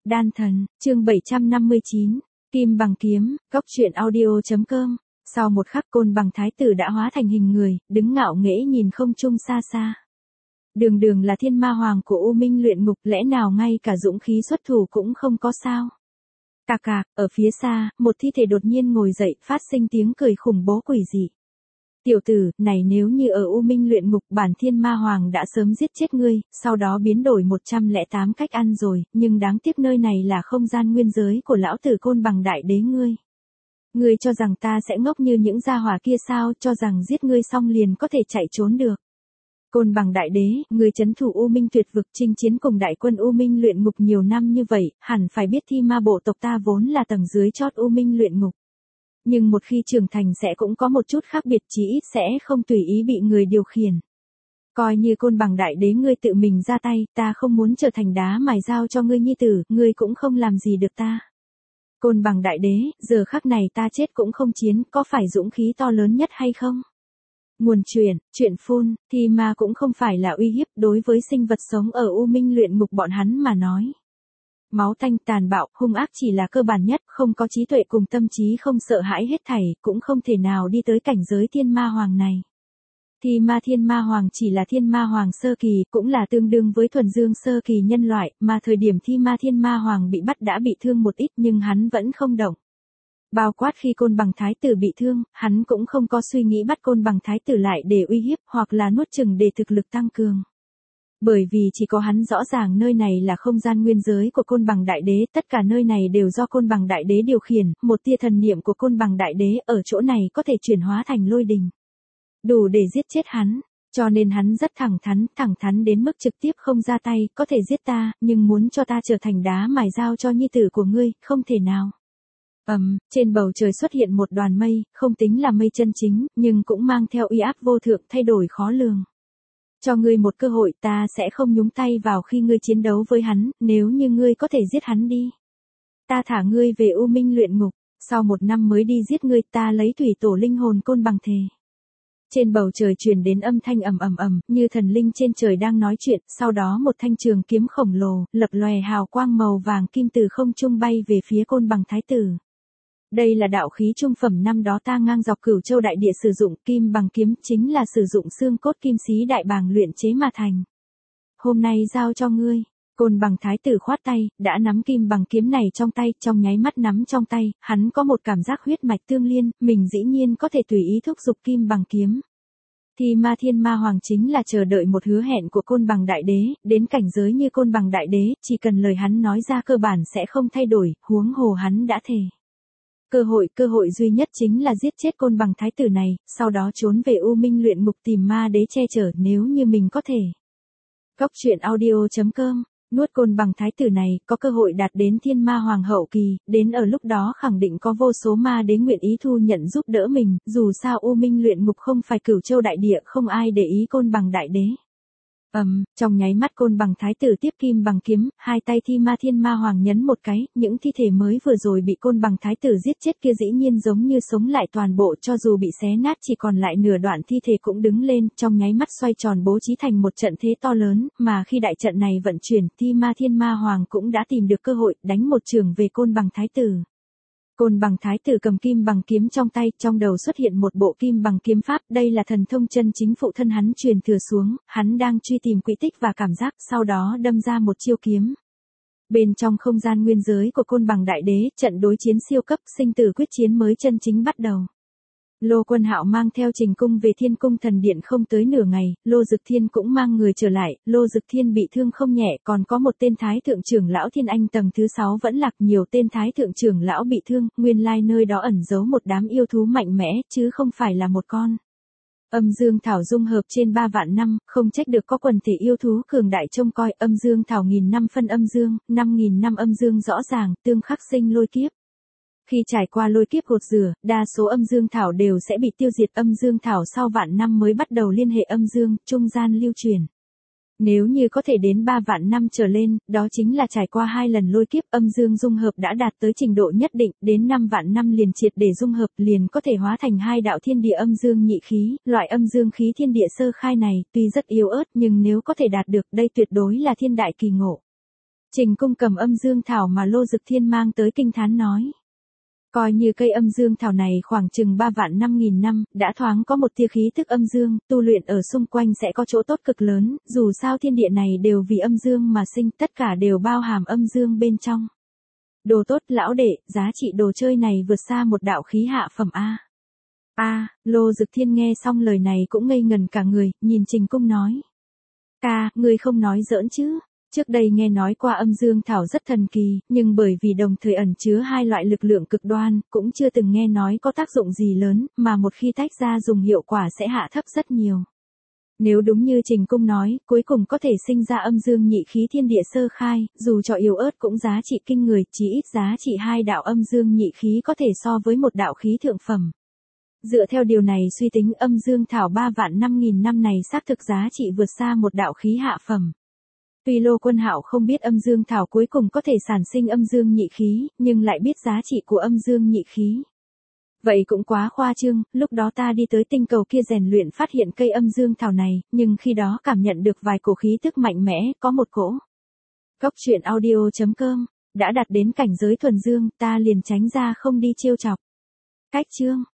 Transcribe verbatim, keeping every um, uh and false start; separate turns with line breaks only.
Đan thần, chương bảy trăm năm mươi chín, Kim bằng kiếm, góc truyện audio.com. Sau một khắc Côn Bằng thái tử đã hóa thành hình người, đứng ngạo nghễ nhìn không trung xa xa. Đường đường là thiên ma hoàng của U Minh luyện ngục, lẽ nào ngay cả dũng khí xuất thủ cũng không có sao? Cạc cạc, ở phía xa, một thi thể đột nhiên ngồi dậy, phát sinh tiếng cười khủng bố quỷ dị. Tiểu tử, này nếu như ở U Minh luyện ngục, bản thiên ma hoàng đã sớm giết chết ngươi, sau đó biến đổi một trăm lẻ tám cách ăn rồi, nhưng đáng tiếc nơi này là không gian nguyên giới của lão tử Côn Bằng đại đế ngươi. Ngươi cho rằng ta sẽ ngốc như những gia hỏa kia sao, cho rằng giết ngươi xong liền có thể chạy trốn được. Côn Bằng đại đế, ngươi trấn thủ U Minh tuyệt vực, chinh chiến cùng đại quân U Minh luyện ngục nhiều năm như vậy, hẳn phải biết thi ma bộ tộc ta vốn là tầng dưới chót U Minh luyện ngục. Nhưng một khi trưởng thành sẽ cũng có một chút khác biệt, chí ít sẽ không tùy ý bị người điều khiển. Coi như Côn Bằng đại đế ngươi tự mình ra tay, ta không muốn trở thành đá mài dao cho ngươi nhi tử, ngươi cũng không làm gì được ta. Côn Bằng đại đế, giờ khắc này ta chết cũng không chiến, có phải dũng khí to lớn nhất hay không? Nguồn chuyện, chuyện phun, thì ma cũng không phải là uy hiếp đối với sinh vật sống ở U Minh luyện ngục bọn hắn mà nói. Máu tanh tàn bạo, hung ác chỉ là cơ bản nhất, không có trí tuệ cùng tâm trí không sợ hãi hết thảy, cũng không thể nào đi tới cảnh giới thiên ma hoàng này. Thì ma thiên ma hoàng chỉ là thiên ma hoàng sơ kỳ, cũng là tương đương với thuần dương sơ kỳ nhân loại, mà thời điểm thi ma thiên ma hoàng bị bắt đã bị thương một ít nhưng hắn vẫn không động. Bao quát khi Côn Bằng thái tử bị thương, hắn cũng không có suy nghĩ bắt Côn Bằng thái tử lại để uy hiếp hoặc là nuốt chửng để thực lực tăng cường. Bởi vì chỉ có hắn rõ ràng nơi này là không gian nguyên giới của Côn Bằng đại đế, tất cả nơi này đều do Côn Bằng đại đế điều khiển, một tia thần niệm của Côn Bằng đại đế ở chỗ này có thể chuyển hóa thành lôi đình. Đủ để giết chết hắn, cho nên hắn rất thẳng thắn, thẳng thắn đến mức trực tiếp không ra tay, có thể giết ta, nhưng muốn cho ta trở thành đá mài dao cho nhi tử của ngươi, không thể nào. Ầm, um, trên bầu trời xuất hiện một đoàn mây, không tính là mây chân chính, nhưng cũng mang theo uy áp vô thượng, thay đổi khó lường. Cho ngươi một cơ hội, ta sẽ không nhúng tay vào khi ngươi chiến đấu với hắn, nếu như ngươi có thể giết hắn đi. Ta thả ngươi về U Minh luyện ngục, sau một năm mới đi giết ngươi, ta lấy thủy tổ linh hồn Côn Bằng thề. Trên bầu trời truyền đến âm thanh ầm ầm ầm, như thần linh trên trời đang nói chuyện, sau đó một thanh trường kiếm khổng lồ, lập lòe hào quang màu vàng kim từ không trung bay về phía Côn Bằng thái tử. Đây là đạo khí trung phẩm năm đó ta ngang dọc Cửu Châu đại địa sử dụng, kim bằng kiếm chính là sử dụng xương cốt kim xí đại bàng luyện chế mà thành. Hôm nay giao cho ngươi. Côn Bằng thái tử khoát tay, đã nắm kim bằng kiếm này trong tay, trong nháy mắt nắm trong tay, hắn có một cảm giác huyết mạch tương liên, mình dĩ nhiên có thể tùy ý thúc giục kim bằng kiếm. Thì ma thiên ma hoàng chính là chờ đợi một hứa hẹn của Côn Bằng đại đế, đến cảnh giới như Côn Bằng đại đế, chỉ cần lời hắn nói ra cơ bản sẽ không thay đổi, huống hồ hắn đã thề. Cơ hội, cơ hội duy nhất chính là giết chết Côn Bằng thái tử này, sau đó trốn về U Minh luyện ngục tìm ma đế che chở nếu như mình có thể. Góc truyện audio.com, nuốt Côn Bằng thái tử này, có cơ hội đạt đến thiên ma hoàng hậu kỳ, đến ở lúc đó khẳng định có vô số ma đế nguyện ý thu nhận giúp đỡ mình, dù sao U Minh luyện ngục không phải Cửu Châu đại địa, không ai để ý Côn Bằng đại đế. Ầm, um, trong nháy mắt Côn Bằng thái tử tiếp kim bằng kiếm, hai tay thi ma thiên ma hoàng nhấn một cái, những thi thể mới vừa rồi bị Côn Bằng thái tử giết chết kia dĩ nhiên giống như sống lại toàn bộ, cho dù bị xé nát chỉ còn lại nửa đoạn thi thể cũng đứng lên, trong nháy mắt xoay tròn bố trí thành một trận thế to lớn, mà khi đại trận này vận chuyển, thi ma thiên ma hoàng cũng đã tìm được cơ hội, đánh một chưởng về Côn Bằng thái tử. Côn Bằng thái tử cầm kim bằng kiếm trong tay, trong đầu xuất hiện một bộ kim bằng kiếm pháp, đây là thần thông chân chính phụ thân hắn truyền thừa xuống, hắn đang truy tìm quỹ tích và cảm giác, sau đó đâm ra một chiêu kiếm. Bên trong không gian nguyên giới của Côn Bằng đại đế, trận đối chiến siêu cấp sinh tử quyết chiến mới chân chính bắt đầu. Lô Quân Hạo mang theo Trình Cung về Thiên Cung thần điện không tới nửa ngày, Lô Dực Thiên cũng mang người trở lại, Lô Dực Thiên bị thương không nhẹ, còn có một tên thái thượng trưởng lão Thiên Anh tầng thứ sáu vẫn lạc, nhiều tên thái thượng trưởng lão bị thương, nguyên lai nơi đó ẩn giấu một đám yêu thú mạnh mẽ, chứ không phải là một con. Âm dương thảo dung hợp trên ba vạn năm, không trách được có quần thể yêu thú cường đại trông coi, âm dương thảo nghìn năm phân âm dương, năm nghìn năm âm dương rõ ràng, tương khắc sinh lôi kiếp. Khi trải qua lôi kiếp gột rửa, đa số âm dương thảo đều sẽ bị tiêu diệt, âm dương thảo sau vạn năm mới bắt đầu liên hệ âm dương, trung gian lưu truyền. Nếu như có thể đến ba vạn năm trở lên, đó chính là trải qua hai lần lôi kiếp, âm dương dung hợp đã đạt tới trình độ nhất định, đến năm vạn năm liền triệt để dung hợp, liền có thể hóa thành hai đạo thiên địa âm dương nhị khí, loại âm dương khí thiên địa sơ khai này, tuy rất yếu ớt nhưng nếu có thể đạt được, đây tuyệt đối là thiên đại kỳ ngộ. Trình Cung cầm âm dương thảo mà Lô Dực Thiên mang tới kinh thán nói. Coi như cây âm dương thảo này khoảng chừng ba vạn năm nghìn năm, đã thoáng có một tia khí tức âm dương, tu luyện ở xung quanh sẽ có chỗ tốt cực lớn, dù sao thiên địa này đều vì âm dương mà sinh, tất cả đều bao hàm âm dương bên trong. Đồ tốt lão đệ, giá trị đồ chơi này vượt xa một đạo khí hạ phẩm A. A, Lô Dực Thiên nghe xong lời này cũng ngây ngần cả người, nhìn Trình Cung nói. Ca, ngươi không nói giỡn chứ? Trước đây nghe nói qua âm dương thảo rất thần kỳ, nhưng bởi vì đồng thời ẩn chứa hai loại lực lượng cực đoan, cũng chưa từng nghe nói có tác dụng gì lớn, mà một khi tách ra dùng hiệu quả sẽ hạ thấp rất nhiều. Nếu đúng như Trình Cung nói, cuối cùng có thể sinh ra âm dương nhị khí thiên địa sơ khai, dù cho yếu ớt cũng giá trị kinh người, chỉ ít giá trị hai đạo âm dương nhị khí có thể so với một đạo khí thượng phẩm. Dựa theo điều này suy tính âm dương thảo ba vạn năm nghìn năm này xác thực giá trị vượt xa một đạo khí hạ phẩm. Tuy Lô Quân Hạo không biết âm dương thảo cuối cùng có thể sản sinh âm dương nhị khí, nhưng lại biết giá trị của âm dương nhị khí. Vậy cũng quá khoa trương, lúc đó ta đi tới tinh cầu kia rèn luyện phát hiện cây âm dương thảo này, nhưng khi đó cảm nhận được vài cổ khí tức mạnh mẽ, có một cỗ. Góc truyện audio chấm com, đã đạt đến cảnh giới thuần dương, ta liền tránh ra không đi trêu chọc. Cách chương